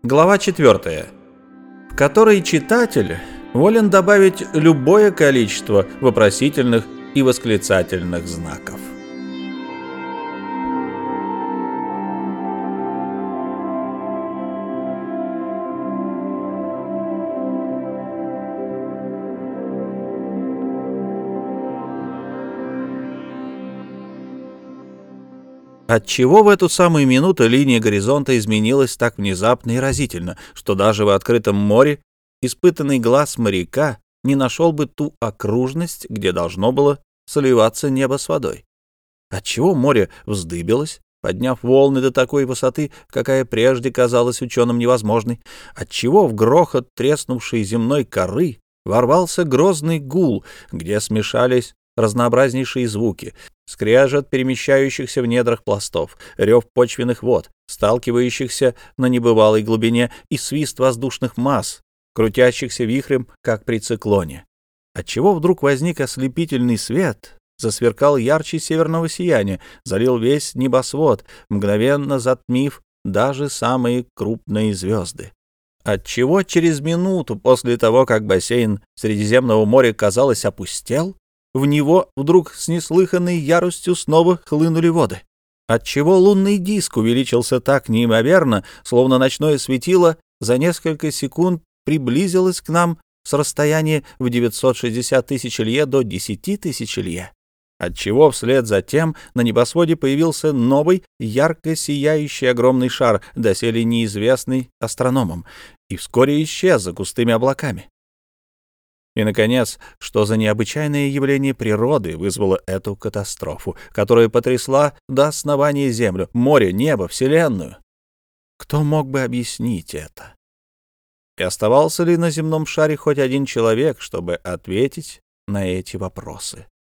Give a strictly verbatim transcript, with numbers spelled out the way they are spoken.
Глава четвертая, в которой читатель волен добавить любое количество вопросительных и восклицательных знаков. Отчего в эту самую минуту линия горизонта изменилась так внезапно и разительно, что даже в открытом море испытанный глаз моряка не нашел бы ту окружность, где должно было сливаться небо с водой? Отчего море вздыбилось, подняв волны до такой высоты, какая прежде казалась ученым невозможной? Отчего в грохот треснувшей земной коры ворвался грозный гул, где смешались разнообразнейшие звуки: скрежет перемещающихся в недрах пластов, рев почвенных вод, сталкивающихся на небывалой глубине, и свист воздушных масс, крутящихся вихрем, как при циклоне? Отчего вдруг возник ослепительный свет, засверкал ярче северного сияния, залил весь небосвод, мгновенно затмив даже самые крупные звезды? Отчего через минуту после того, как бассейн Средиземного моря, казалось, опустел, в него вдруг с неслыханной яростью снова хлынули воды? Отчего лунный диск увеличился так неимоверно, словно ночное светило за несколько секунд приблизилось к нам с расстояния в девятьсот шестьдесят тысяч лье до десяти тысяч лье? Отчего вслед за тем на небосводе появился новый, ярко сияющий огромный шар, доселе неизвестный астрономам, и вскоре исчез за густыми облаками? И, наконец, что за необычайное явление природы вызвало эту катастрофу, которая потрясла до основания Землю, море, небо, Вселенную? Кто мог бы объяснить это? И оставался ли на земном шаре хоть один человек, чтобы ответить на эти вопросы?